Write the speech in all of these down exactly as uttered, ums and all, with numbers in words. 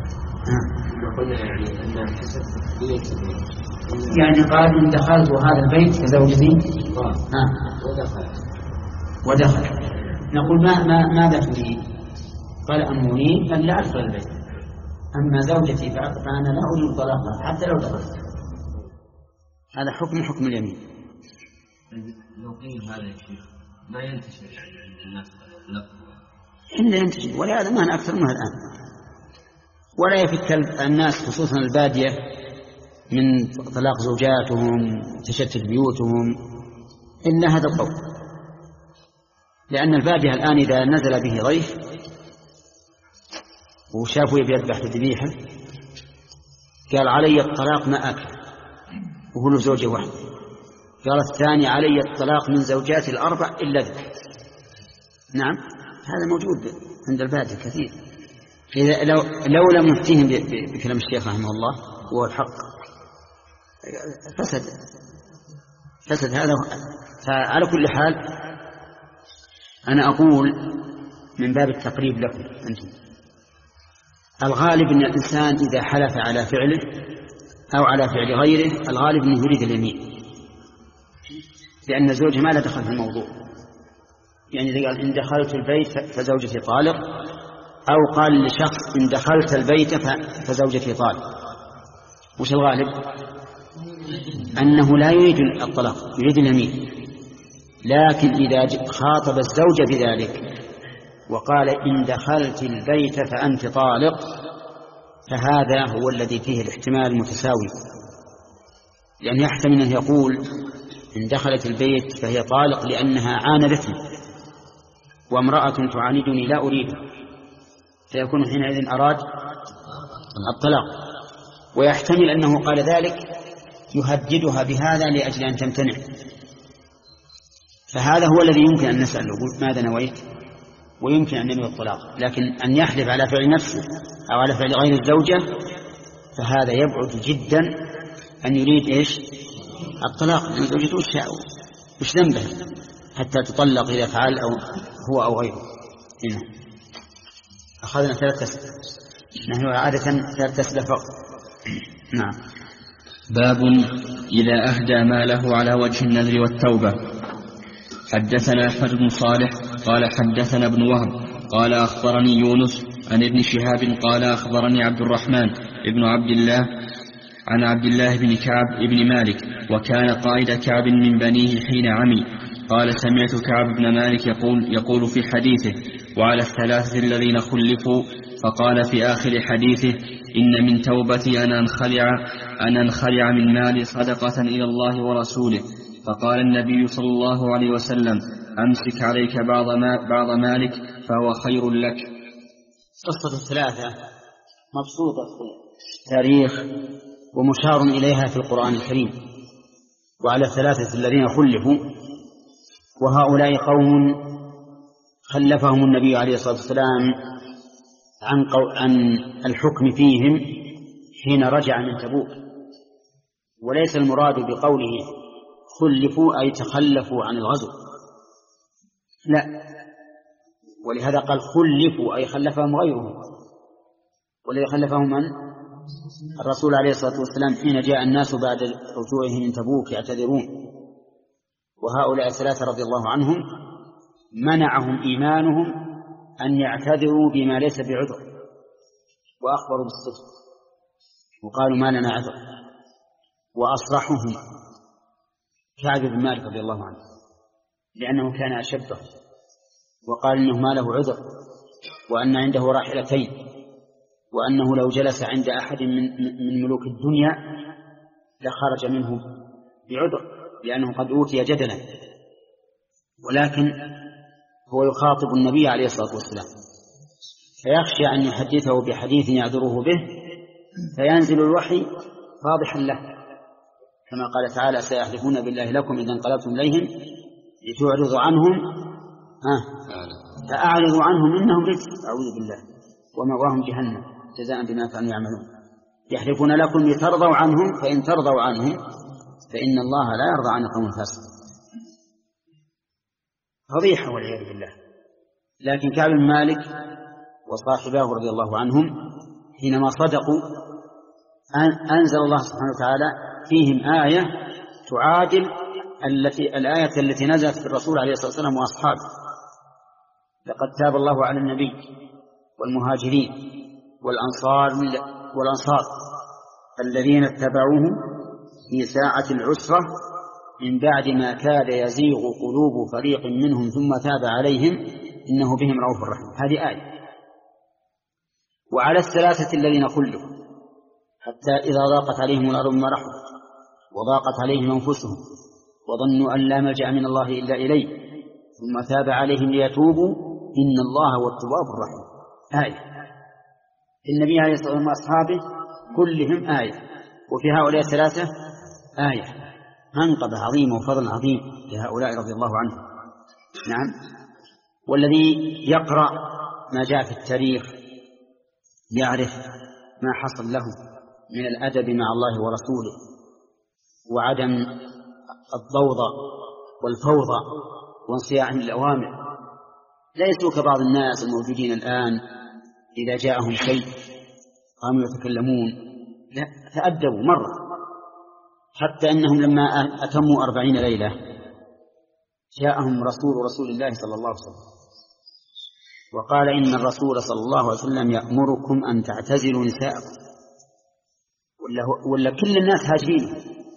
قلنا يعني أن حسب يعني قال إن دخلت هذا البيت فزوجتي ودخل ودخل نقول ما ما ماذا تريد؟ قال أن أريد أن لا أدخل البيت، أما زوجتي فأنا لا أريد طلاقها حتى لو دخلت. هذا حكم حكم اليمين. لو قيل هذا يا شيخ ما ينتشر يعني عند الناس إلا ينتشر، ولهذا ما أنا أكثر منها الآن. ولا يفك الناس خصوصا البادية من طلاق زوجاتهم تشتت بيوتهم إلا هذا القول، لأن البادية الآن إذا نزل به ضيف وشافوا يبي يذبح بذبيحة قال علي الطلاق ما أكل وهو له زوجة واحدة، قال الثاني علي الطلاق من زوجاتي الأربع إلا ذبح. نعم هذا موجود عند البادية كثير. إذا لو, لو لم نفتهم بكلام الشيخ رحمه الله هو الحق فسد فسد هذا. فعلى كل حال أنا أقول من باب التقريب لكم أنتم، الغالب أن الإنسان إذا حلف على فعله أو على فعل غيره الغالب أنه يريد اليمين، لأن زوجه ما لا دخل في الموضوع. يعني إذا قال إن دخلت البيت فزوجتي طالق، أو قال لشخص إن دخلت البيت فزوجتي طالق، وش الغالب؟ أنه لا يريد الطلاق يريد اليمين. لكن إذا خاطب الزوجة بذلك وقال إن دخلت البيت فأنت طالق فهذا هو الذي فيه الاحتمال المتساوي، لأن يحتمل أن يقول إن دخلت البيت فهي طالق لأنها عاندتني وامرأة تعاندني لا أريدها، فيكون حينئذ أراد الطلاق. ويحتمل أنه قال ذلك يهددها بهذا لأجل أن تمتنع، فهذا هو الذي يمكن أن نسأل ماذا نويت، ويمكن أن ينوي الطلاق. لكن أن يحلف على فعل نفسه أو على فعل غير الزوجة فهذا يبعد جدا أن يريد إيش الطلاق، لأن زوجته وش ذنبه حتى تطلق إذا فعل أو هو أو غيره. هنا أخذنا ثلاث أسئلة، نحن عادة ثلاث أسئلة فقط. نعم. باب إذا أهدى ماله على وجه النذر والتوبة. حدثنا أحمد بن صالح قال حدثنا ابن وهب قال أخبرني يونس عن ابن شهاب قال أخبرني عبد الرحمن ابن عبد الله عن عبد الله بن كعب ابن مالك وكان قائد كعب من بنيه حين عمي قال سمعت كعب بن مالك يقول, يقول في حديثه وعلى الثلاثة الذين خلفوا، فقال في آخر حديثه إن من توبتي أن أنخلع, أن أنخلع من مالي صدقة إلى الله ورسوله. فقال النبي صلى الله عليه وسلم أمسك عليك بعض, ما بعض مالك فهو خير لك. قصة الثلاثة مبسوطة في التاريخ ومشار إليها في القرآن الكريم. وعلى الثلاثة الذين خلفوا، وهؤلاء قوم خلفهم النبي عليه الصلاة والسلام عن, عن الحكم فيهم حين رجع من تبوك، وليس المراد بقوله خلفوا أي تخلفوا عن الغزو، لا، ولهذا قال خلفوا أي خلفهم غيرهم. والذي خلفهم من؟ الرسول عليه الصلاة والسلام حين جاء الناس بعد رجوعهم من تبوك يعتذرون، وهؤلاء الثلاثة رضي الله عنهم منعهم إيمانهم أن يعتذروا بما ليس بعذر، وأخبروا بالصدق وقالوا ما لنا عذر. وأصرحهم كعب بن مالك رضي الله عنه لأنه كان أشبه، وقال إنه ما له عذر، وأن عنده راحلتين، وأنه لو جلس عند أحد من, من ملوك الدنيا لخرج منه بعذر لأنه قد أوتي جدلا. ولكن هو يخاطب النبي عليه الصلاة والسلام فيخشى أن يحدثه بحديث يعذره به فينزل الوحي فاضحا له، كما قال تعالى سيحلفون بالله لكم إذا انقلبتم إليهم لتعرضوا عنهم فأعرضوا عنهم إنهم رجس أعوذ بالله ومأواهم جهنم جزاء بما كانوا يعملون. يحلفون لكم لترضوا عنهم فإن ترضوا عنهم فإن الله لا يرضى عن القوم الفاسقين. فضيحة والعياذ بالله. لكن كعب بن مالك وصاحباه رضي الله عنهم حينما صدقوا أنزل الله سبحانه وتعالى فيهم آية تعادل التي الآية التي نزلت في الرسول عليه الصلاة والسلام وأصحابه: لقد تاب الله على النبي والمهاجرين والأنصار والأنصار الذين اتبعوه في ساعة العسرة من بعد ما كاد يزيغ قلوب فريق منهم ثم تاب عليهم إنه بهم رؤوف رحيم. هذه آية. وعلى الثلاثة الذين خلفوا حتى إذا ضاقت عليهم الأرض بما رحبت وضاقت عليهم أنفسهم وظنوا أن لا ملجأ من الله إلا إليه ثم تاب عليهم ليتوبوا إن الله هو التواب الرحيم. آية. النبي عليه الصلاة والسلام وأصحابه كلهم آية، وفي هؤلاء الثلاثة آية. منقبة عظيمة وفضل عظيم لهؤلاء رضي الله عنهم. نعم. والذي يقرأ ما جاء في التاريخ يعرف ما حصل له من الأدب مع الله ورسوله وعدم الضوضاء والفوضى وانصياع الأوامر. ليسوا كبعض الناس الموجودين الآن إذا جاءهم شيء قاموا يتكلمون، لا، تأدبوا مرة. حتى أنهم لما أتموا أربعين ليلة جاءهم رسول رسول الله صلى الله عليه وسلم وقال: إن الرسول صلى الله عليه وسلم يأمركم أن تعتزلوا نساءكم. ولا, ولا كل الناس هاجرين،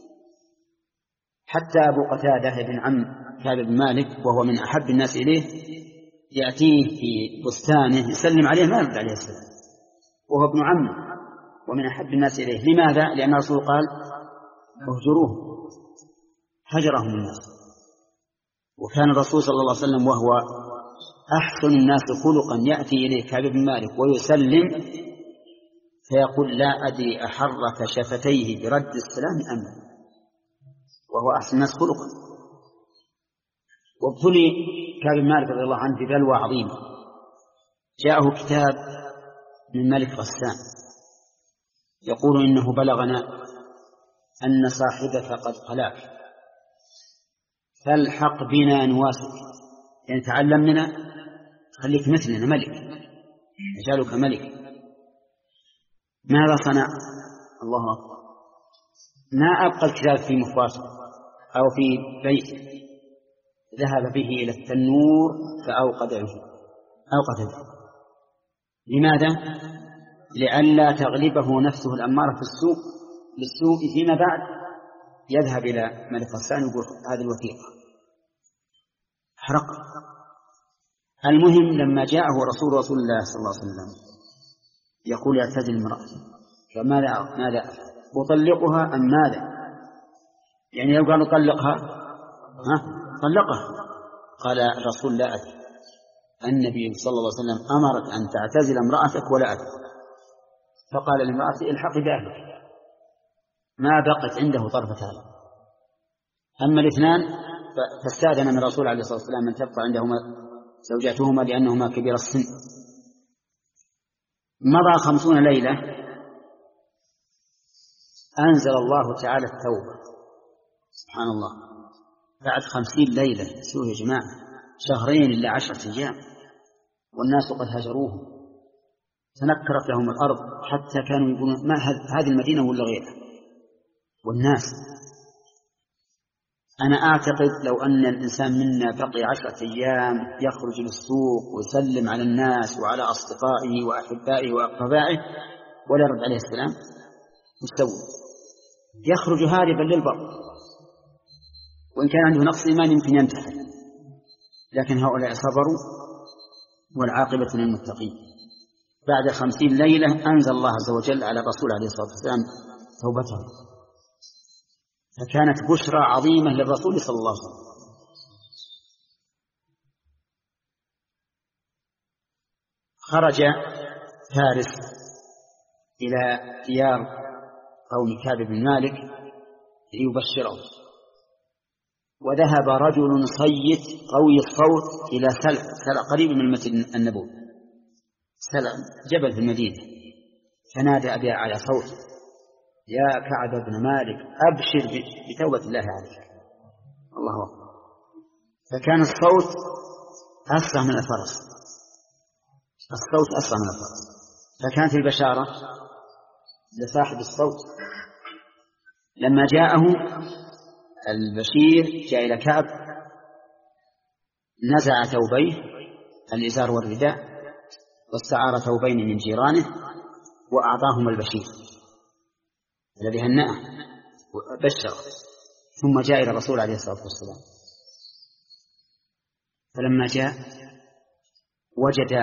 حتى أبو قتادة بن عم كعب بن مالك وهو من أحب الناس إليه يأتيه في بستانه يسلم عليه ما يرد عليه السلام وهو ابن عمه ومن أحب الناس إليه. لماذا؟ لأن الرسول قال: اهجروه، هجرهم الناس. وكان الرسول صلى الله عليه وسلم وهو أحسن الناس خلقا يأتي إليه كعب بن مالك ويسلم فيقول: لا أدري أحرك شفتيه برد السلام أم لا، وهو أحسن الناس خلقا. وابتلي كعب بن مالك رضي الله عنه ببلوى عظيمة. جاءه كتاب من ملك غسان يقول: إنه بلغنا أن صاحبك قد قلاك فالحق بنا نواسك، يعني تعلم منا، خليك مثلنا ملك، نجعلك ملك. ماذا صنع؟ الله أكبر، ما أبقى الكتاب في مخواته أو في بيته، ذهب به إلى التنور فأوقد به أوقد به. لماذا؟ لئلا تغلبه نفسه الأمارة في السوء بالسوء فيما بعد يذهب إلى ملك غسان ويقول: هذه الوثيقة حرق. المهم لما جاءه رسول رسول الله صلى الله عليه وسلم يقول: اعتزل امرأتي، فماذا ماذا أطلقها أم ماذا؟ يعني لو قالوا طلقها ها طلقها. قال الرسول: لا أدري، النبي صلى الله عليه وسلم أمرك أن تعتزل امرأتك ولا أدري. فقال لامرأتي: الحقي بأهلك، ما بقت عنده طرفة عين. أما الاثنان فاستأذن من الرسول عليه الصلاة والسلام أن تبقى عندهما زوجاتهما لأنهما كبير السن. مضى خمسون ليلة أنزل الله تعالى التوبة. سبحان الله، بعد خمسين ليلة سوء يا جماعة، شهرين إلا عشرة أيام، والناس قد هجروه، تنكرت لهم الأرض حتى كانوا يقولون: ما هذه المدينة ولا غيرها. والناس، أنا أعتقد لو أن الإنسان منا بقي عشرة أيام يخرج للسوق ويسلم على الناس وعلى أصدقائه وأحبائه وأقربائه ولا يرد عليه السلام مستوى، يخرج هاربا للبر، وإن كان عنده نقص إيمان يمكن ينتحر. لكن هؤلاء صبروا والعاقبة للمتقين. بعد خمسين ليلة أنزل الله عز وجل على الرسول عليه الصلاة والسلام توبته، فكانت بشرى عظيمة للرسول صلى الله عليه وسلم. خرج فارس إلى ديار قوم كعب بن مالك ليبشره، وذهب رجل صيت قوي الصوت إلى سلع سلع قريب من المسجد النبوي، سلع جبل في المدينة، فنادى أبي على صوته: يا كعب بن مالك أبشر بتوبة الله عليك. الله أكبر. فكان الصوت أسرع من الفرس، الصوت أسرع من الفرس، فكانت البشارة لصاحب الصوت. لما جاءه البشير جاء إلى كعب نزع ثوبيه الإزار والرداء واستعار ثوبين من جيرانه وأعطاهما البشير الذي هنأه وبشر، ثم جاء إلى الرسول عليه الصلاة والسلام. فلما جاء وجد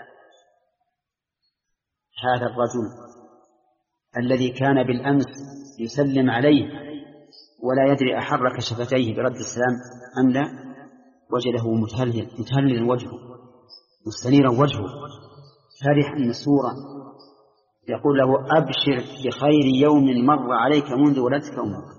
هذا الرجل الذي كان بالأمس يسلم عليه ولا يدري أحرك شفتيه برد السلام أم لا، وجده متهلل متهلل وجهه مستنيرا وجهه فرحا مسرورا، يقول له أبشر بخير يوم مر عليك منذ ولدتك أمك.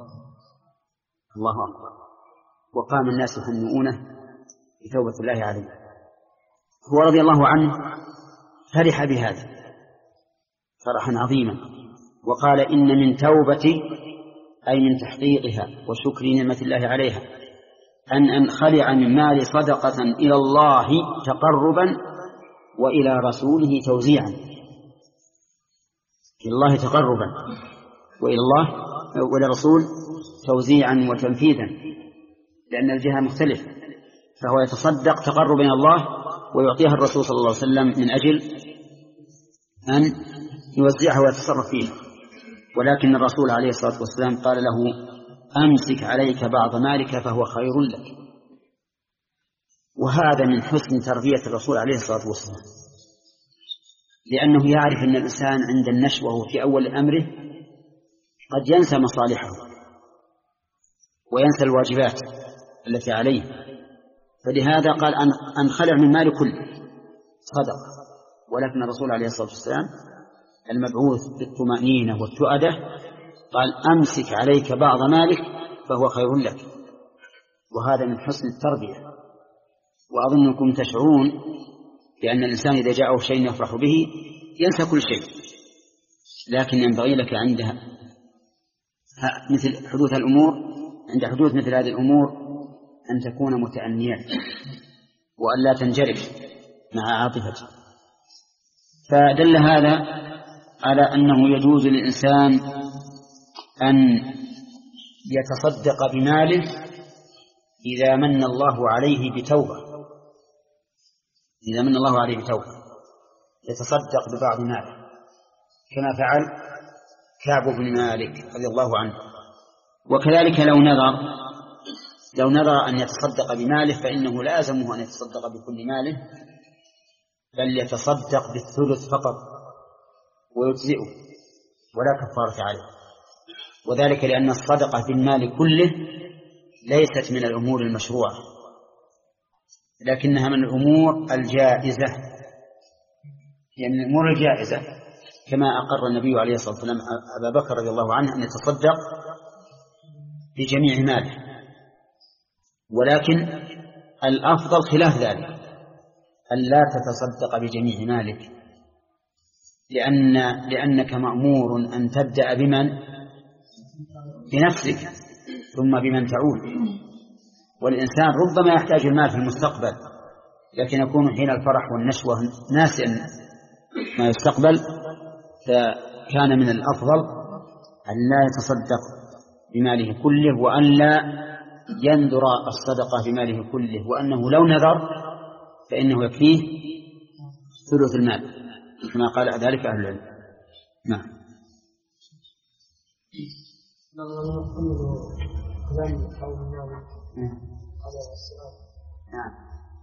الله أكبر. وقام الناس يهنئونه بتوبة الله عليه. هو رضي الله عنه فرح بهذا فرحا عظيما، وقال إن من توبتي أي من تحقيقها وشكر نعمة الله عليها أن أنخلع من مال صدقة إلى الله تقربا وإلى رسوله توزيعا. إلى الله تقربا وإلى الله وإلى رسول توزيعا وتنفيذا، لأن الجهة مختلفة، فهو يتصدق تقربا إلى الله ويعطيها الرسول صلى الله عليه وسلم من أجل أن يوزعها ويتصرف فيها. ولكن الرسول عليه الصلاة والسلام قال له أمسك عليك بعض مالك فهو خير لك. وهذا من حسن تربية الرسول عليه الصلاة والسلام، لأنه يعرف أن الإنسان عند النشوة وفي أول أمره قد ينسى مصالحه وينسى الواجبات التي عليه، فلهذا قال أن أنخلع من مال كله صدق. ولكن الرسول عليه الصلاة والسلام المبعوث بالطمأنينة والتؤدة قال أمسك عليك بعض مالك فهو خير لك. وهذا من حسن التربية. وأظنكم تشعرون بأن الإنسان إذا جاءه شيء يفرح به ينسى كل شيء، لكن ينبغي لك عندها مثل حدوث الأمور عند حدوث مثل هذه الأمور أن تكون متأنيا وأن لا تنجرف مع عاطفتك. فدل هذا على أنه يجوز للإنسان أن يتصدق بماله إذا من الله عليه بتوبة إذا من الله عليه بتوبة يتصدق ببعض ماله، كما فعل كعب بن مالك رضي الله عنه. وكذلك لو نذر لو نذر أن يتصدق بماله فإنه لازمه أن يتصدق بكل ماله، بل يتصدق بالثلث فقط ويجزئه ولا كفارة عليه. وذلك لأن الصدقة بالمال كله ليست من الأمور المشروعة، لكنها من الأمور الجائزة، يعني من الأمور الجائزة، كما أقر النبي عليه الصلاة والسلام أبا بكر رضي الله عنه أن يتصدق بجميع ماله. ولكن الأفضل خلاف ذلك، أن لا تتصدق بجميع مالك، لأن لأنك مأمور أن تبدأ بمن بنفسك ثم بمن تعود. والإنسان ربما يحتاج المال في المستقبل، لكن يكون حين الفرح والنشوة ناسيا ما يستقبل، فكان من الأفضل أن لا يتصدق بماله كله، وأن لا ينذر الصدقة بماله كله، وأنه لو نذر فإنه يكفيه ثلث المال كما قال ذلك أهل العلم. نعم. نعم.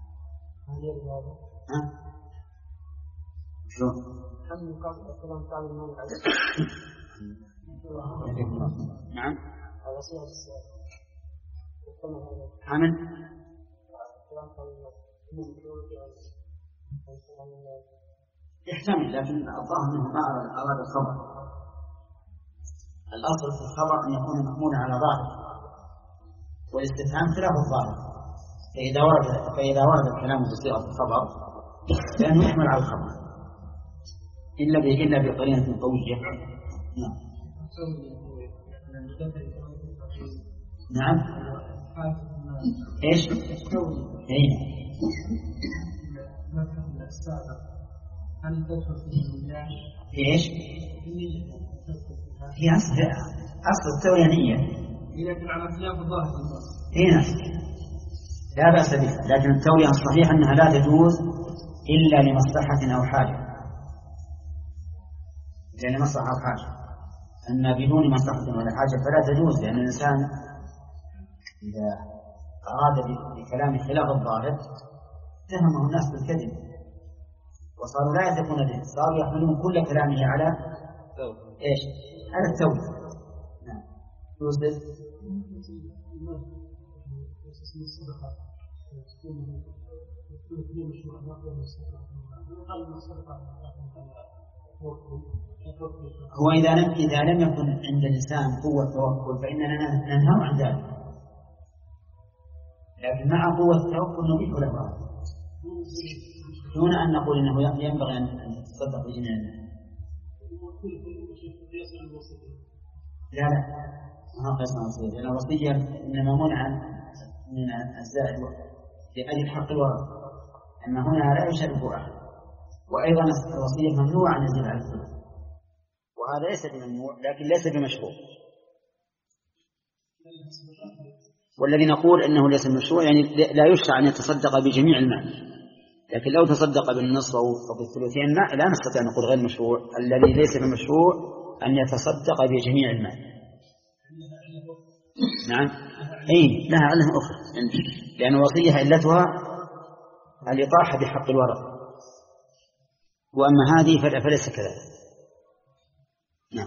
شو؟ نعم. حمل يحتمل، لكن الظاهر منه ما أراد الخبر. الأصل في الخبر أن يكون محمولا على ظاهر، والاستفهام خلاف الظاهر. فإذا ورد فإذا ورد الكلام بصيغة الخبر لأنه يحمل على الخبر إلا إلا بقرينة قوية. نعم. نعم. إيش؟ إيه. هل تدخل في النية؟ إيش؟ هي أصل أصل التوية نية. إذا كان على خلاف الظاهر في النص. إيه لا بأس بها، لكن التوية الصحيح أنها لا تجوز إلا لمصلحة أو حاجة، إلا لمصلحة أو حاجة، أن بدون مصلحة ولا حاجة فلا تجوز، لأن الإنسان إذا أراد بكلام خلاف الظاهر اتهمه الناس بالكذب وصاروا لا يثقون به، صاروا يحملون كل كلامه على إيش؟ على التوبة. نعم. يوسف هو إذا لم إذا لم يكن عند الإنسان قوة توكل فإننا ننهى عن ذلك، لكن مع قوة التوكل نبيح له دون أن نقول إنه ينبغي أن تصدق بجميع الناس. لا لا ما قسم وصية، لأن الوصية إنما منع من الزائد لأجل حق الورث، أما هنا لا يشرك أحد، وأيضا الوصية ممنوع أن يزيد على الثلث، وهذا ليس بممنوع لكن ليس بمشروع. والذي نقول أنه ليس بمشروع يعني لا يشرع أن يتصدق بجميع المال، لكن لو تصدق بالنصف أو بالثلثين لا نستطيع أن نقول غير مشروع. الذي ليس بمشروع أن يتصدق بجميع المال. نعم أي لها علة أخرى، لأن الوصية علتها الإطاحة بحق الورث، وأما هذه فليس كذلك. نعم.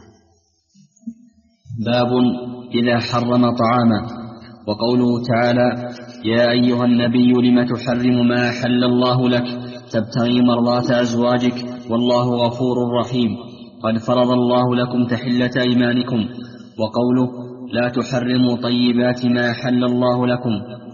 باب إذا حرم طعاما. وقوله تعالى: يا أيها النبي لم تحرم ما أحل الله لك تبتغي مرضات أزواجك والله غفور رحيم قد فرض الله لكم تحلة أيمانكم. وقوله: لا تحرموا طيبات ما أحل الله لكم.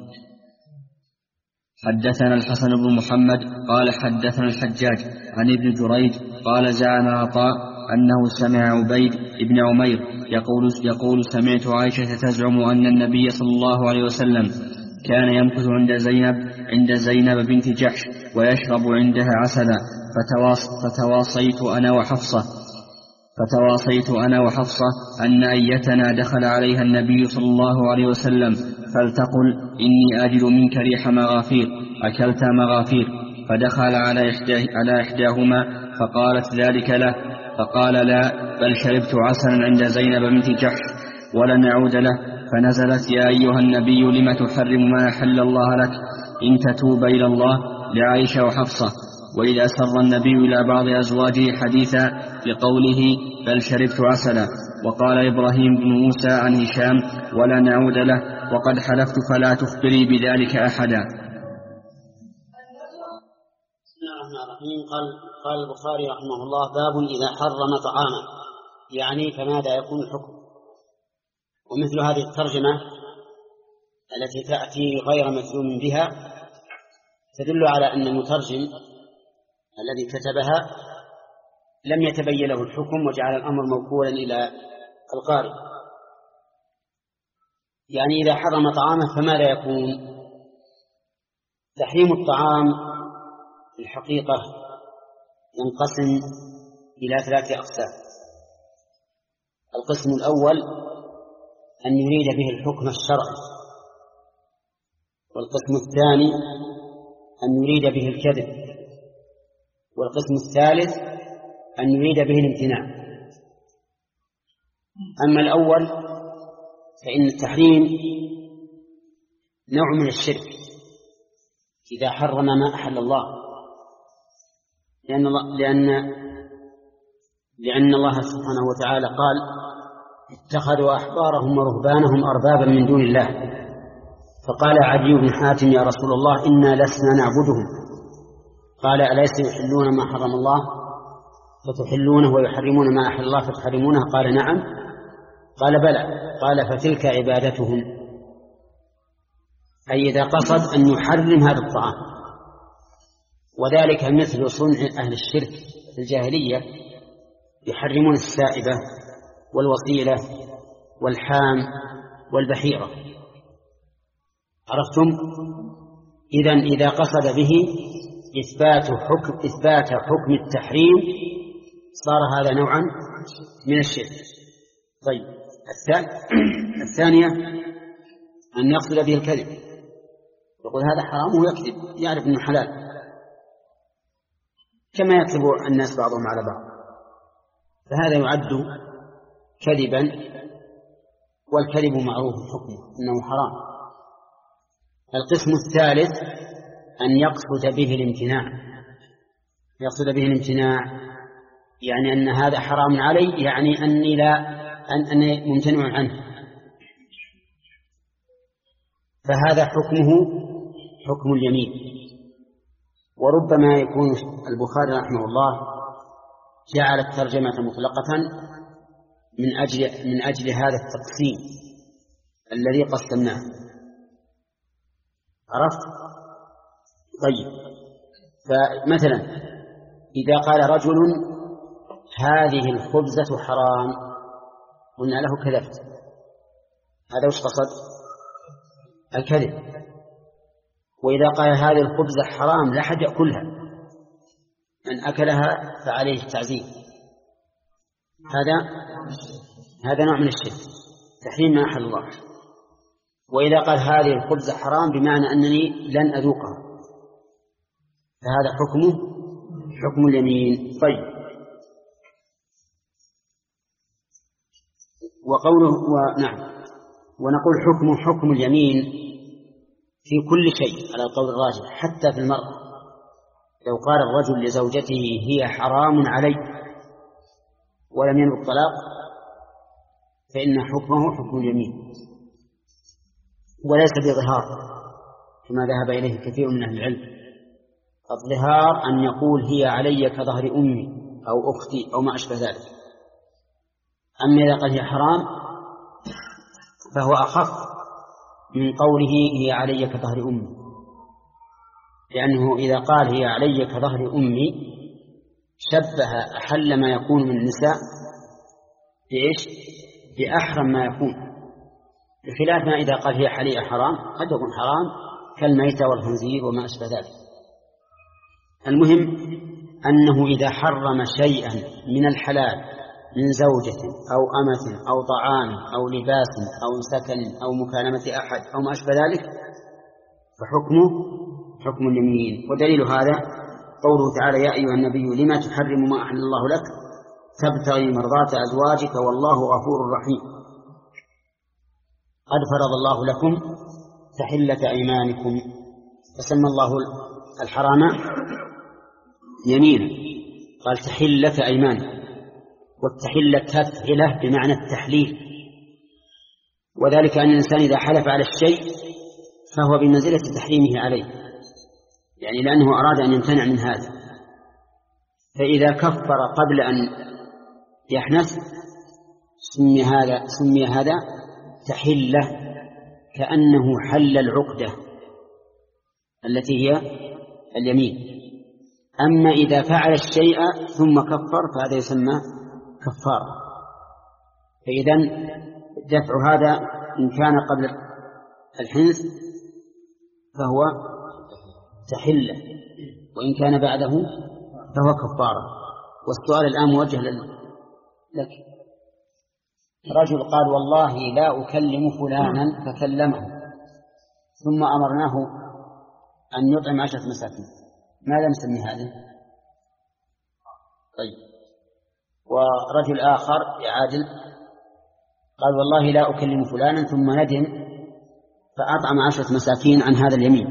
حدثنا الحسن بن محمد قال حدثنا الحجاج عن ابن جريج قال: زعم عطاء أنه سمع عبيد بن عمير يقول, يقول سمعت عائشة تزعم أن النبي صلى الله عليه وسلم كان يمكث عند زينب عند زينب بنت جحش ويشرب عندها عسلا، فتواص فتواصيت أنا وحفصة فتواصيت أنا وحفصة أن أيتنا دخل عليها النبي صلى الله عليه وسلم فلتقل: إني أجد منك ريح مغافير، أكلت مغافير؟ فدخل على, إحداه على إحداهما فقالت ذلك له، فقال: لا، بل شربت عسلا عند زينب بنت جحش ولن أعود له. فنزلت: يا أيها النبي لم تحرم ما أحل الله لك إن تتوب إلى الله، لعائشة وحفصة. وإذا سر النبي إلى بعض أزواجه حديثا بقوله: بل شربت عسلا. وقال إبراهيم بن موسى عن هشام: ولا نعود له، وقد حلفت فلا تخبري بذلك أحدا. بسم الله الرحمن الرحيم. قال, قال البخاري رحمه الله: باب إذا حرم طعاما، يعني فماذا يكون الحكم. ومثل هذه الترجمة التي تأتي غير مفهوم بها تدل على أن المترجم الذي كتبها لم يتبين له الحكم وجعل الأمر موكولا إلى القارئ. يعني إذا حرم طعامه فماذا يكون؟ تحريم الطعام في الحقيقة ينقسم إلى ثلاثة أقسام. القسم الأول أن يريد به الحكم الشرعي، والقسم الثاني أن يريد به الكذب، والقسم الثالث أن يريد به الامتناع. أما الأول فإن التحريم نوع من الشرك إذا حرم ما أحل الله، لأن الله, لأن لأن الله سبحانه وتعالى قال: اتخذوا أحبارهم ورهبانهم أربابا من دون الله. فقال عدي بن حاتم: يا رسول الله، إنا لسنا نعبدهم. قال: أليس يحلون ما حرم الله فتحلونه ويحرمون ما أحل الله فتحرمونه؟ قال: نعم. قال: بلى. قال: فتلك عبادتهم، أي إذا قصد أن يحرم هذا الطعام. وذلك مثل صنع أهل الشرك في الجاهلية، يحرمون السائبة والوصيلة والحام والبحيرة. عرفتم؟ إذن إذا قصد به إثبات حكم إثبات حكم التحريم صار هذا نوعا من الشرك. طيب الثانية أن يقصد به الكذب، يقول هذا حرام ويكذب، يعرف أنه حلال، كما يكذب الناس بعضهم على بعض، فهذا يعد كذبا، والكذب معروف حكمه أنه حرام. القسم الثالث أن يقصد به الامتناع، يقصد به الامتناع يعني أن هذا حرام علي، يعني أني لا أن أني ممتنع عنه، فهذا حكمه حكم اليمين. وربما يكون البخاري رحمه الله جعل الترجمة مطلقة من أجل من أجل هذا التقسيم الذي قسمناه، عرفت؟ طيب، فمثلا إذا قال رجل هذه الخبزة حرام، قلنا له كذبت، هذا وش قصد؟ الكذب. وإذا قال هذه الخبزة حرام لا أحد يأكلها، من أكلها فعليه التعزير، هذا هذا نوع من الشرك، تحريم ما أحل الله. وإذا قال هذه الخبزة حرام بمعنى أنني لن أذوقها، فهذا حكمه حكم اليمين. طيب، وقوله ونعم ونقول حكم حكم اليمين في كل شيء على القول الراجح، حتى في المرأة. لو قال الرجل لزوجته هي حرام علي ولم ينوي الطلاق فإن حكمه حكم اليمين، وليس بظهار كما ذهب إليه كثير من أهل العلم. الظهار أن يقول هي علي كظهر أمي أو أختي أو ما أشبه ذلك. أما إذا قال هي حرام فهو أخف من قوله هي علي كظهر أمي، لأنه إذا قال هي علي كظهر أمي شبه أحل ما يكون من النساء بإيش؟ بأحرم ما يكون، بخلاف ما إذا قال هي حليئة حرام قد يكون حرام كالميتة والخنزير وما أشبه ذلك. المهم أنه إذا حرم شيئا من الحلال من زوجة أو أمة أو طعام أو لباس أو سكن أو مكالمة أحد أو ما أشبه ذلك فحكمه حكم اليمين. ودليل هذا قوله تعالى يا أيها النبي لما تحرم ما أحل الله لك تبتغي مرضات أزواجك والله غفور رحيم. قد فرض الله لكم تحلة أيمانكم، فسمى الله الحرام يمينا، قال تحلة أيمانكم، والتحلة تفعله بمعنى التحليل، وذلك أن الإنسان إذا حلف على الشيء فهو بمنزلة تحريمه عليه، يعني لأنه أراد أن يمتنع من هذا، فإذا كفر قبل أن يحنث سمي هذا سمي هذا تحلة، كأنه حل العقدة التي هي اليمين. أما إذا فعل الشيء ثم كفر فهذا يسمى كفارة. فإذن دفع هذا إن كان قبل الحنث فهو تحلة، وإن كان بعده فهو كفارة. والسؤال الآن موجه لك، رجل قال والله لا أكلم فلانا فكلمه ثم أمرناه أن يطعم عشرة مساكين، ماذا نسمي هذا؟ طيب، ورجل آخر يعادل قال والله لا أكلم فلانا ثم ندم فأطعم عشرة مساكين عن هذا اليمين،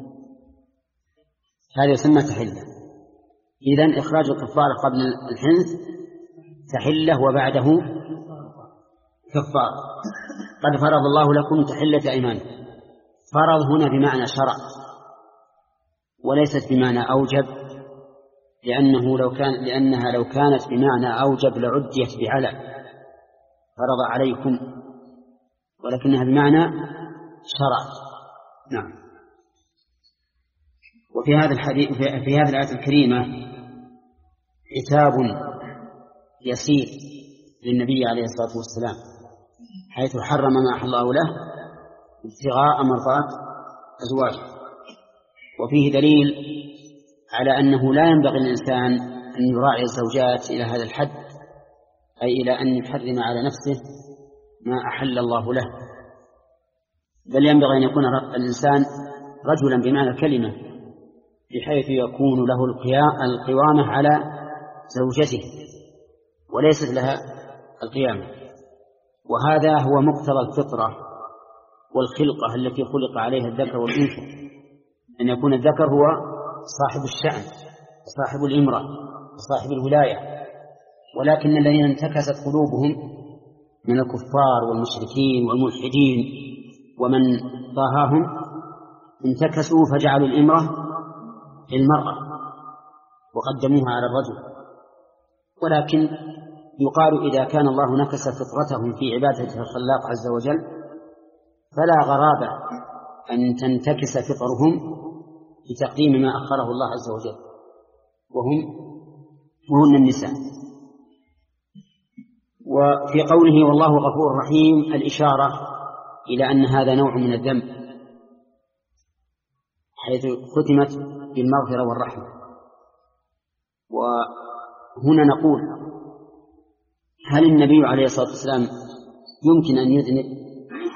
هذا يسمى تحلة. إذن إخراج الكفارة قبل الحنث تحلة وبعده كفارة. قد فرض الله لكم تحلة أيمانكم، فرض هنا بمعنى شرع وليست بمعنى أوجب، لأنه لو كان لأنها لو كانت بمعنى أوجب لعديت بعلى فرض عليكم، ولكنها بمعنى شرع. نعم. وفي هذا الحديث في هذه الآية الكريمة عتاب يسير للنبي عليه الصلاة والسلام حيث حرم ما أحل الله له ابتغاء مرضات أزواجه، وفيه دليل على أنه لا ينبغي الإنسان أن يراعي الزوجات إلى هذا الحد، أي إلى أن يحرم على نفسه ما أحل الله له، بل ينبغي أن يكون الإنسان رجلا بمعنى الكلمة، بحيث يكون له القوامة على زوجته وليست لها القيامة. وهذا هو مقتضى الفطرة والخلقة التي خلق عليها الذكر والأنثى، أن يكون الذكر هو صاحب الشأن وصاحب الإمرة وصاحب الولاية، ولكن الذين انتكست قلوبهم من الكفار والمشركين والملحدين ومن ضاهاهم انتكسوا فجعلوا الإمرة للمرأة وقدموها على الرجل. ولكن يقال إذا كان الله نكس فطرتهم في عبادة الخلاق عز وجل فلا غرابة أن تنتكس فطرهم بتقديم ما أخره الله عز وجل، وهم وهن النساء. وفي قوله والله غفور رحيم الإشارة إلى أن هذا نوع من الذنب، حيث ختمت بالمغفرة والرحمة. وهنا نقول هل النبي عليه الصلاة والسلام يمكن أن يذنب؟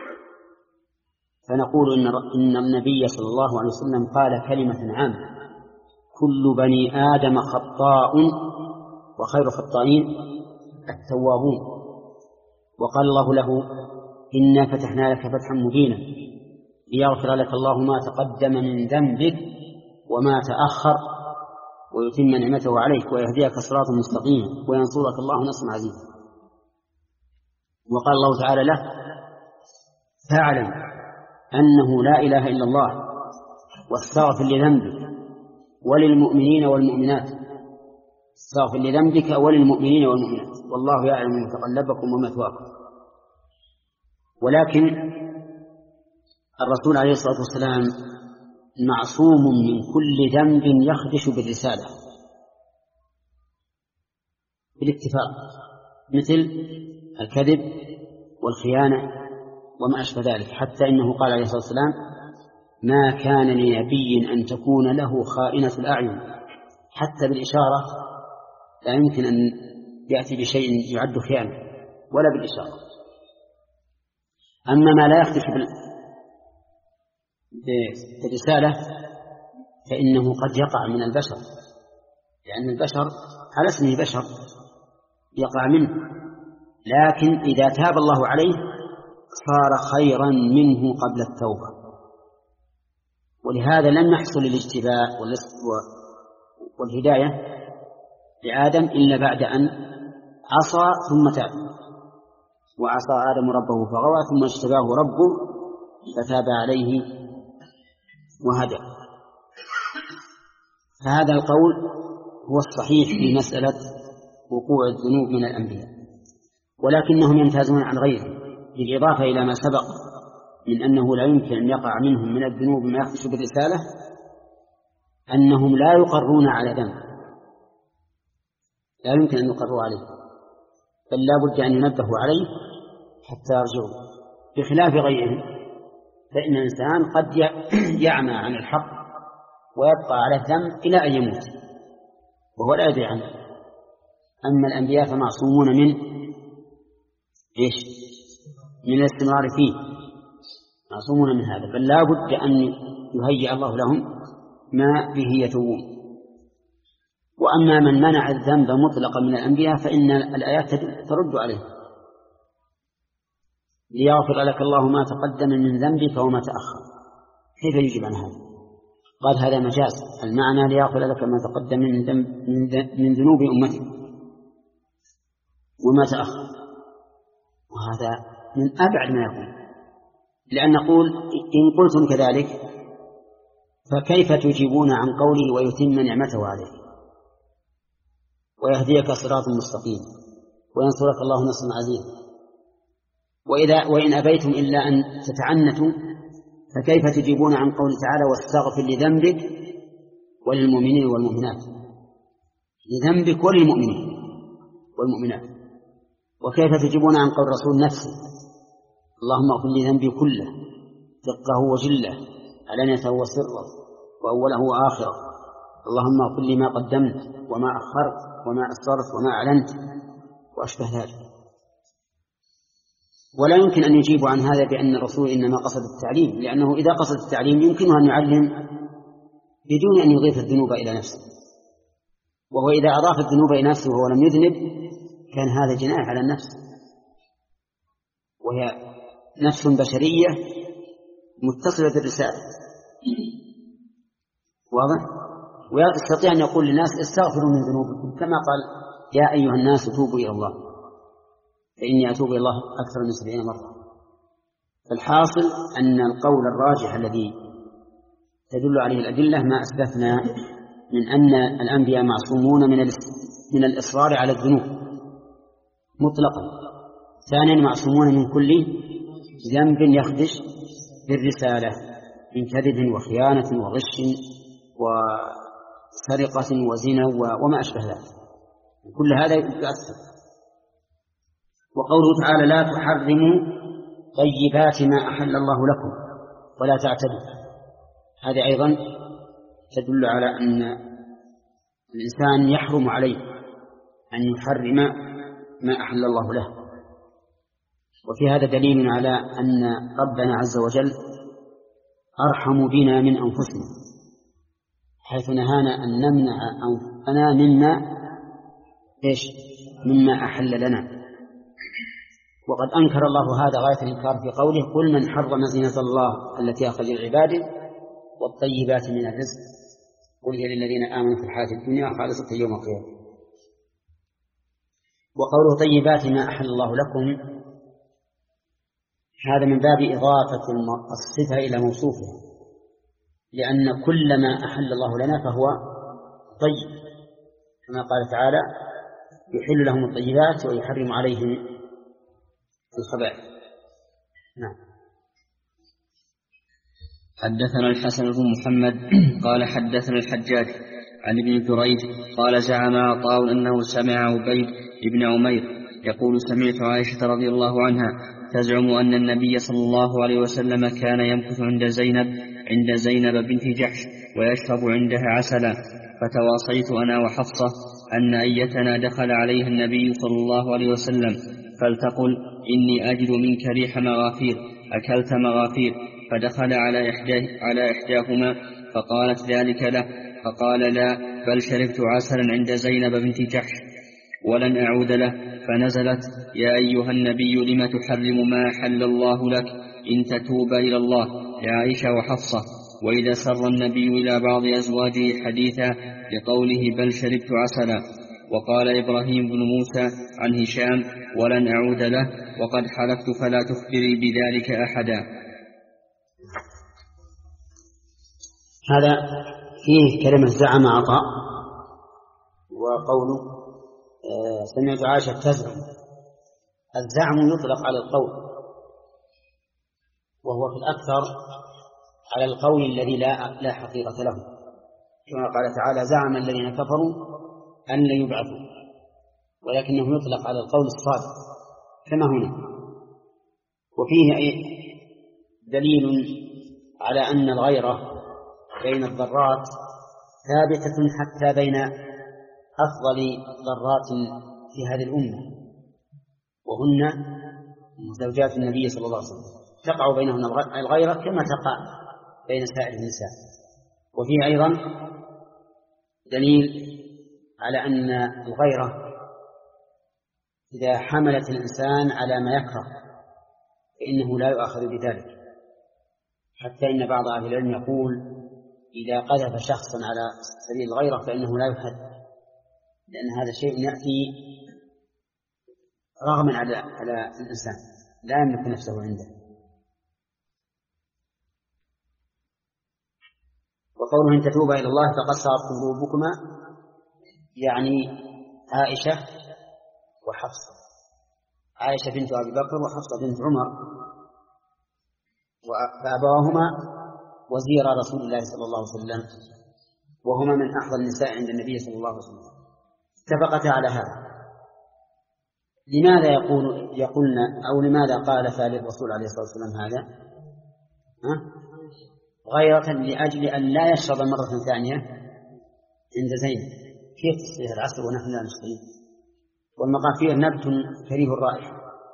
فنقول إن النبي صلى الله عليه وسلم قال كلمة عامة: كل بني آدم خطاء وخير الخطائين التوابون. وقال الله له: إنا فتحنا لك فتحا مبينا ليغفر لك الله ما تقدم من ذنبك وما تأخر ويتم نعمته عليك ويهديك صراطا مستقيما وينصرك الله نصرا عزيزا. وقال الله تعالى له: فاعلم أنه لا إله إلا الله واستغفر لذنبك وللمؤمنين والمؤمنات. استغفر لذنبك وللمؤمنين والمؤمنات والله يعلم متقلبكم ومثواكم. ولكن الرسول عليه الصلاة والسلام معصوم من كل ذنب يخدش بالرسالة بالاتفاق، مثل الكذب والخيانة وما أشبه ذلك، حتى إنه قال عليه الصلاة والسلام: ما كان لنبي أن تكون له خائنة الأعين. حتى بالإشارة لا يمكن أن يأتي بشيء يعد خيانة ولا بالإشارة. أما ما لا يخدش بالرسالة فإنه قد يقع من البشر، لأن البشر على اسمه بشر يقع منه، لكن إذا تاب الله عليه صار خيرا منه قبل التوبة. ولهذا لم يحصل الاجتباء والهداية لآدم إلا بعد أن عصى ثم تاب. وعصى آدم ربه فغوى ثم اجتباه ربه فتاب عليه وهدى. فهذا القول هو الصحيح في مسألة وقوع الذنوب من الأنبياء، ولكنهم يمتازون عن غيرهم، بالإضافة إلى ما سبق من أنه لا يمكن أن يقع منهم من الذنوب ما يخدش بالرسالة، أنهم لا يقرون على ذنب، لا يمكن أن يقروا عليه، بل لا بد أن ينبهوا عليه حتى يرجعوا، بخلاف غيرهم فإن الإنسان قد يعمى عن الحق ويبقى على الذنب إلى أن يموت وهو لا يدري عنه. أما الأنبياء فمعصومون من إيش؟ من الاستمرار فيه، معصومون من هذا، بل لا بد أن يهيئ الله لهم ما به يتوبون. وأما من منع الذنب مطلقا من الأنبياء فإن الآيات ترد عليه: ليغفر لك الله ما تقدم من ذنبك وما تأخر. كيف يجب عن هذا؟ قال هذا مجاز، المعنى ليغفر لك ما تقدم من, ذنب من ذنوب أمتك وما تأخر، وهذا من أبعد ما يكون. لأن نقول إن قلتم كذلك فكيف تجيبون عن قوله ويتم نعمته عليك ويهديك صراط مستقيم وينصرك الله نصرا عزيزا، وإذا وإن أبيتم إلا أن تتعنتوا فكيف تجيبون عن قوله تعالى واستغفر لذنبك وللمؤمنين والمؤمنات؟ لذنبك وللمؤمنين والمؤمنات. وكيف تجيبون عن قول الرسول نفسه اللهم اغفر لي ذنبي كله دقه وجله علانيته وسره وأوله وآخره اللهم اغفر لي ما قدمت وما أخرت وما أسررت وما أعلنت وأشبه ذلك. ولا يمكن أن يجيب عن هذا بأن الرسول إنما قصد التعليم، لأنه إذا قصد التعليم يمكنه أن يعلم بدون أن يضيف الذنوب إلى نفسه، وهو إذا أضاف الذنوب إلى نفسه وهو لم يذنب كان هذا جناح على النفس، وهي نفس بشرية متصلة بالرسالة. واضح؟ ويستطيع أن يقول للناس استغفروا من ذنوبكم، كما قال يا أيها الناس توبوا إلى الله فإني أتوب إلى الله أكثر من سبعين مرة. فالحاصل أن القول الراجح الذي تدل عليه الأدلة ما أثبتنا من أن الأنبياء معصومون من من الإصرار على الذنوب مطلقا. ثانيا معصومون من كل ذنب يخدش بالرسالة من كذب وخيانة وغش وسرقة وزنا وما أشبه ذلك، كل هذا يؤثر. وقوله تعالى لا تحرموا طيبات ما أحل الله لكم ولا تعتدوا، هذه أيضا تدل على أن الإنسان يحرم عليه أن يحرم ما أحل الله له. وفي هذا دليل على أن ربنا عز وجل أرحم بنا من أنفسنا، حيث نهانا أن نمنع أنفسنا مما إيش مما أحل لنا. وقد أنكر الله هذا غاية الإنكار في قوله قل من حرم زينة الله التي أخرج لعباده والطيبات من الرزق قل هي للذين آمنوا في الحياة الدنيا خالصة يوم القيامة. وقوله طيبات ما أحل الله لكم هذا من باب إضافة الصفة إلى موصوفها، لأن كل ما أحل الله لنا فهو طيب، كما قال تعالى يحل لهم الطيبات ويحرم عليهم الخبائث. نعم. حدثنا الحسن بن محمد قال حدثنا الحجاج عن ابن جريج قال زعم عطاء أنه سمع عبيد بن عمير يقول سمعت عائشة رضي الله عنها تزعم أن النبي صلى الله عليه وسلم كان يمكث عند زينب عند زينب بنت جحش ويشرب عندها عسلا، فتواصيت أنا وحفصة أن أيتنا دخل عليها النبي صلى الله عليه وسلم فلتقل إني أجد منك ريح مغافير أكلت مغافير، فدخل على إحدى على إحداهما فقالت ذلك له، فقال لا بل شربت عسلا عند زينب بنت جحش ولن أعود له، فنزلت يا أيها النبي لم تحرم ما أحل الله لك إن تتوب إلى الله لعائشة وحفصة. وإذا سر النبي إلى بعض أزواجه حديثا لقوله بل شربت عسلا. وقال إبراهيم بن موسى عن هشام ولن أعود له وقد حلفت فلا تخبري بذلك أحدا. هذا فيه كلمة زعم عطاء، وقوله آه سمعت عائشة تزعم. الزعم يطلق على القول، وهو في الأكثر على القول الذي لا, لا حقيقة له، كما قال تعالى زعم الذين كفروا أن لا يبعثوا، ولكنه يطلق على القول الصادق كما هنا. وفيه دليل على أن الغيرة بين الضرات ثابتة حتى بين أفضل ضرات في هذه الأمة، وهن زوجات النبي صلى الله عليه وسلم، تقع بينهن الغيرة كما تقع بين سائر النساء. وفيه أيضا دليل على أن الغيرة إذا حملت الإنسان على ما يكره فإنه لا يؤاخذ بذلك، حتى إن بعض أهل العلم يقول إذا قذف شخصا على سبيل الغيرة فإنه لا يحد، لأن هذا شيء يأتي رغما على على الإنسان لا يملك نفسه عنده. وقوله إن تتوبا إلى الله فقد صارت قلوبكما يعني عائشة وحفصة، عائشة بنت أبي بكر وحفصة بنت عمر، فأبواهما وزير رسول الله صلى الله عليه وسلم، وهما من أحظى النساء عند النبي صلى الله عليه وسلم، اتفقتا على هذا. لماذا يقول يقولنا أو لماذا قال للرسول عليه الصلاة والسلام هذا؟ ها؟ غيرة لأجل أن لا يشرب مرة ثانية عند زينب كيف تصليها العصر ونحن لا نصلي؟ والمغافير نبت كريه الرائحة،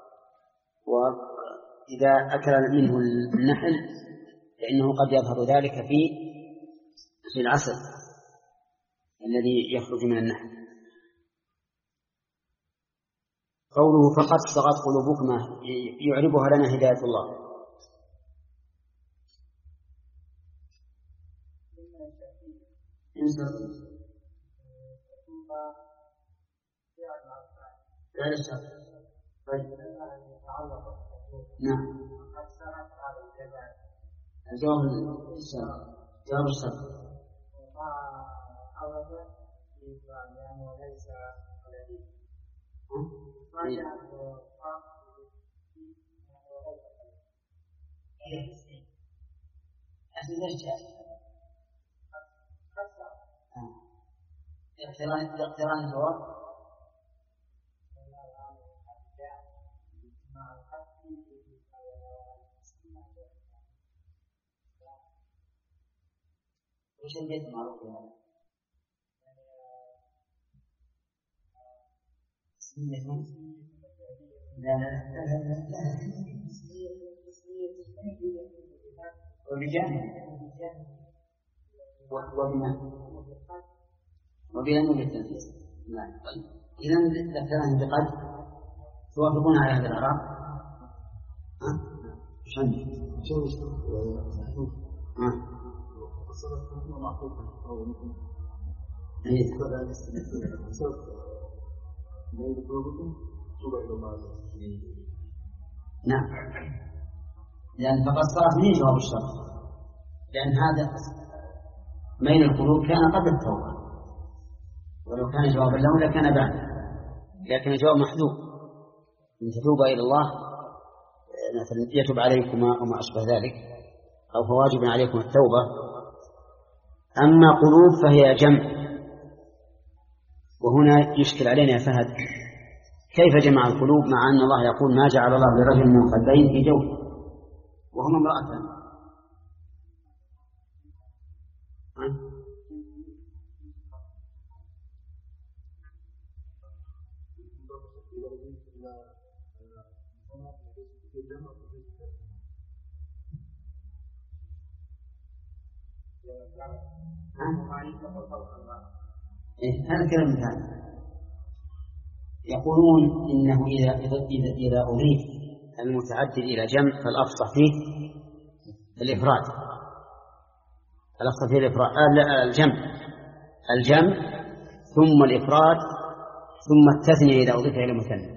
وإذا أكل منه النحل فإنه قد يظهر ذلك في في العسل الذي يخرج من النحل. قوله فقد صغت قلوبكما يعربها لنا هداية الله. لا للشرط. طيب. نعم. جواب الشرط. جواب الشرط. اقتران الجواب وش البيت معروف يعني؟ لا لا لا وبجانب وبما وبأنه بالتنفيذ. نعم. إذن ذكرنا بقد توافقون على هذا الإعراب؟ ها؟ شن؟ شو ها؟ نعم. لأن فقد صارت من جواب الشرط، لأن هذا ميل القلوب كان قبل التوبة، ولو كان جوابا له لكان بعد، لكن الجواب محذوف إن تتوبا إلى الله مثلا يتوب عليكما وما أشبه ذلك، أو فواجب عليكم التوبة. أما قلوب فهي جمع، وهنا يشكل علينا يا فهد كيف جمع القلوب مع أن الله يقول ما جعل الله لرجل من قلبين في جوفه وهما امرأتان. إيه هذا كلام ثاني. يقولون إنه إذا إذا إذا أضيف المتعدد إلى جمع فالأفصح فيه الإفراد، الأفصح فيه الإفراد الجمع الجمع ثم الإفراد ثم التثنية إذا أضيف إلى مثنى،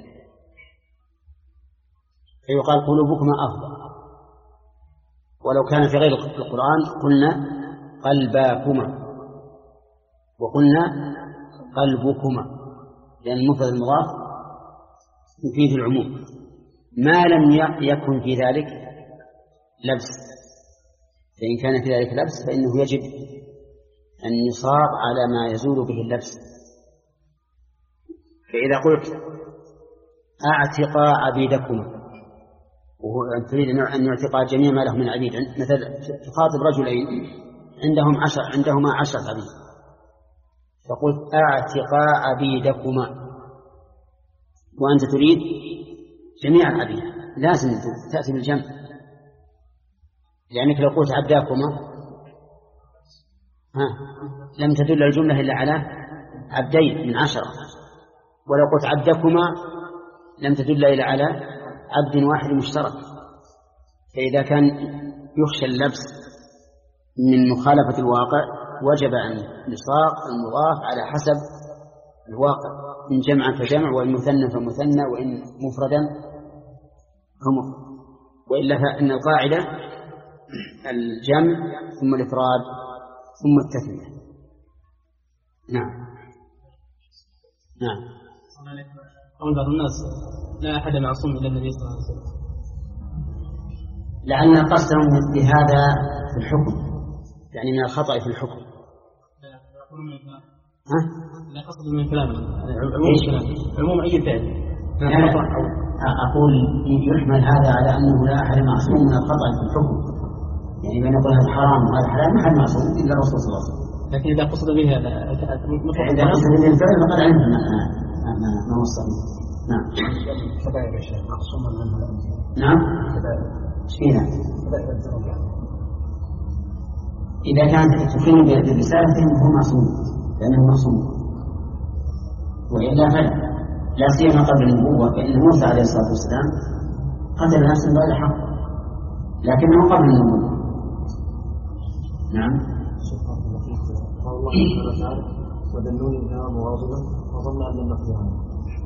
فيقال قلوبكما أفضل. ولو كان في غير القرآن قلنا قلباكما وقلنا قلبكما، لأن المفرد المضاف يفيد العموم ما لم يكن في ذلك لبس، فإن كان في ذلك لبس فإنه يجب أن يصاب على ما يزول به اللبس. فإذا قلت أعتقى عبيدكما وهو تريد أن يعتقى جميع ما له من عبيد، مثل تخاطب رجلين عندهم عشر عندهما عشرة عبيد فقلت أعتقى عبيدكما وأنت تريد جميع العبيد، لازم تأتي بالجمع، لأنك لو قلت عبداكما ها لم تدل الجملة إلا على عبدين من عشرة، ولو قلت عبدكما لم تدل إلا على عبد واحد مشترك. فإذا كان يخشى اللبس من مخالفة الواقع وجب أن يصاغ المضاف على حسب الواقع، إن جمعا فجمع وإن مثنى فمثنى وإن مفردا فمفرد، وإلا فإن القاعدة الجمع ثم الإفراد ثم التثنية. نعم نعم. قول بعض الناس لا أحد معصوم إلا النبي صلى الله عليه وسلم، لعل قصدهم بهذا في الحكم، يعني من الخطأ في الحكم. ها؟ لا قصد من كلامه عموم كلام عموم أي فعل. أقول يحمل هذا على أنه لا أحد معصوم من الخطأ في الحكم، يعني بين نقول هذا حرام وهذا حلال ما حد معصوم إلا الرسول صلى الله عليه وسلم. لكن إذا قصد به هذا إذا قصد به الفعل فقد علمنا ما هو الصحيح. نعم. نعم. فيها. إذا كانت تكون بالرسالة فإنه معصوم لأنه معصوم، وإلا فلا، لا سيما قبل النبوة، فإن موسى عليه الصلاة والسلام قتل نفسا بغير حق لكنه قبل النبوة. نعم. ودلوني النار مواظبا وظن أن لم نقدر عنه.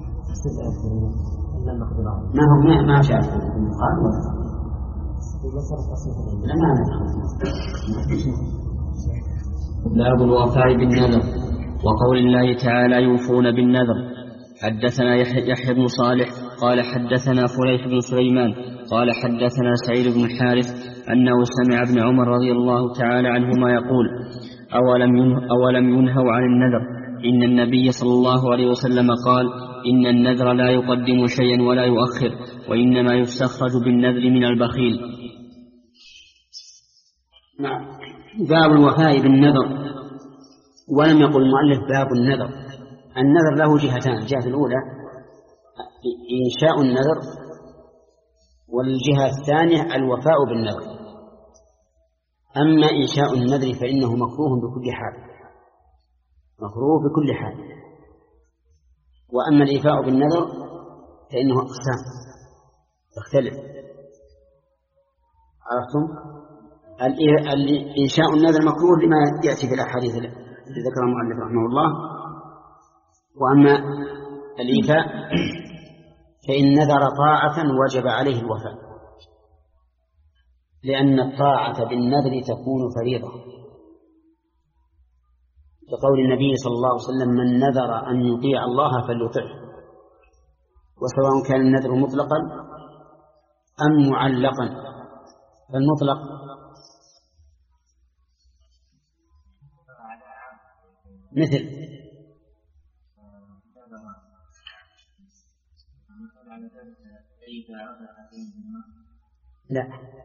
ما هو ما ما شاف قال ولا لا ما باب الوفاء بالنذر وقول الله تعالى يوفون بالنذر. حدثنا يحيى بن صالح قال حدثنا فليح بن سليمان قال حدثنا سعيد بن الحارث أنه سمع ابن عمر رضي الله تعالى عنهما يقول أولم أولم ينهوا عن النذر إن النبي صلى الله عليه وسلم قال إن النذر لا يقدم شيئا ولا يؤخر وإنما يستخرج بالنذر من البخيل. نعم. باب الوفاء بالنذر. ولم يقل المؤلف باب النذر. النذر له جهتان، الجهة الأولى إنشاء النذر، والجهة الثانية الوفاء بالنذر. أما إنشاء النذر فإنه مكروه بكل حال، مكروه بكل حال. وأما الإيفاء بالنذر فإنه أقسام تختلف. عرفتم؟ إنشاء النذر مكروه لما يأتي في الأحاديث التي ذكرها المؤلف رحمه الله. وأما الإيفاء فإن نذر طاعة وجب عليه الوفاء، لأن الطاعة بالنذر تكون فريضة، لقول النبي صلى الله عليه وسلم من نذر أن يطيع الله فليطعه، وسواء كان النذر مطلقا أم معلقا. فالمطلق مثل لا،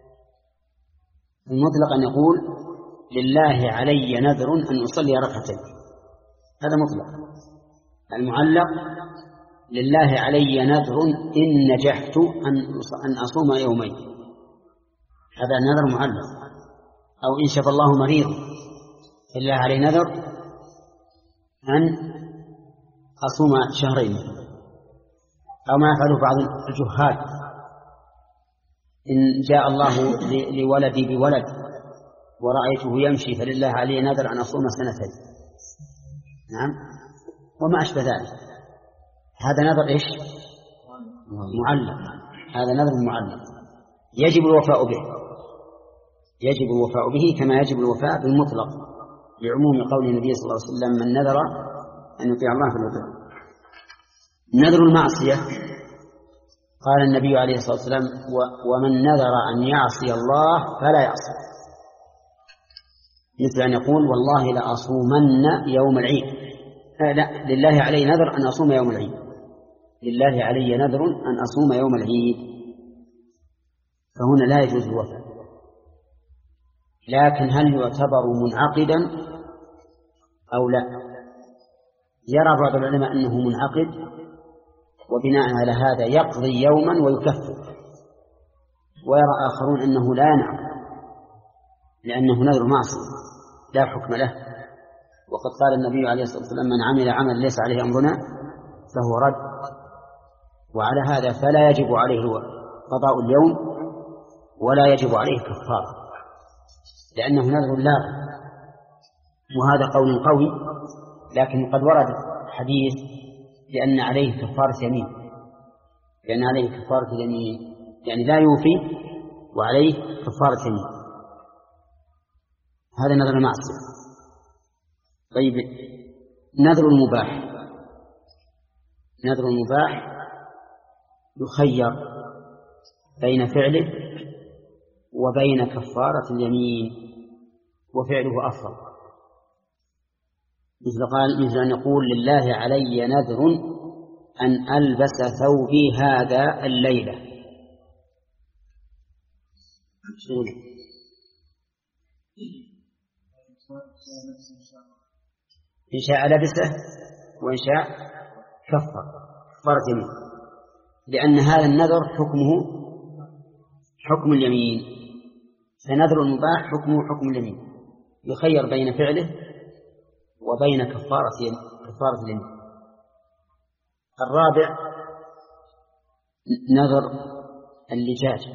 المطلق أن يقول لله علي نذر أن أصلي ركعتين، هذا مطلق. المعلق لله علي نذر إن نجحت أن أصوم يومين، هذا نذر معلق. أو إن شفى الله مريض لله علي نذر أن أصوم شهرين. أو ما يفعله بعض الجهال إن جاء الله لولدي بولد ورأيته يمشي فلله علي نذر أن أصوم سنتين. نعم. وما أشبه ذلك، هذا نذر إيش؟ معلق. هذا نذر معلق يجب الوفاء به، يجب الوفاء به كما يجب الوفاء بالمطلق، لعموم قول النبي صلى الله عليه وسلم من نذر أن يطيع الله فليطيعه. نذر المعصية قال النبي عليه الصلاة والسلام ومن نذر أن يعصي الله فلا يعصي، مثل أن يقول والله لأصومن يوم العيد. آه لا، لله علي نذر أن أصوم يوم العيد، لله علي نذر أن أصوم يوم العيد، فهنا لا يجوز الوفاء. لكن هل يعتبر منعقدا أو لا؟ يرى بعض العلماء أنه منعقد، وبناء على هذا يقضي يوما ويكفر، ويرى آخرون أنه لا ينعقد لأنه نذر معصية لا حكم له. وقد قال النبي عليه الصلاة والسلام من عمل عمل ليس عليه أمرنا فهو رد. وعلى هذا فلا يجب عليه قضاء اليوم ولا يجب عليه كفارة، لأنه نذر لاغ. وهذا قول قوي، لكن قد ورد حديث لأن عليه كفارة يمين، لأن عليه كفارة يمين يعني لا يوفي وعليه كفارة يمين، هذا نذر معصية. طيب نذر المباح، نذر المباح يخير بين فعله وبين كفارة اليمين، وفعله أفضل. مثل قال مثل أن يقول لله علي نذر أن ألبس ثوبي هذا الليلة، إن شاء لبسه وإن شاء كفر كفارة يمين، لأن هذا النذر حكمه حكم اليمين، فنذر المباح حكمه حكم اليمين، يخير بين فعله وبين كفارة كفارة اليمين. الرابع نذر اللجاج،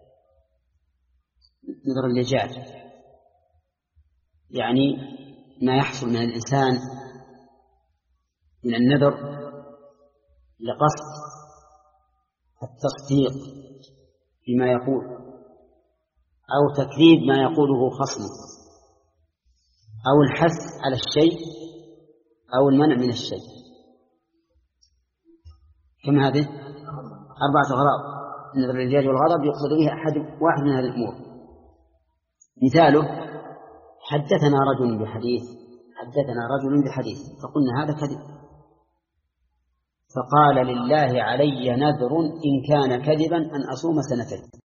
نذر اللجاج يعني ما يحصل من الإنسان من النذر لقصد التصديق بما يقول أو تكذيب ما يقوله خصمه أو الحث على الشيء أو المنع من الشيء. كم هذه؟ أربعة أغراض. نذر اللجاج والغضب يقصد به أحد واحد من هذه الأمور. مثاله حدثنا رجل بحديث حدثنا رجل بحديث فقلنا هذا كذب، فقال لله علي نذر إن كان كذبا أن أصوم سنتين.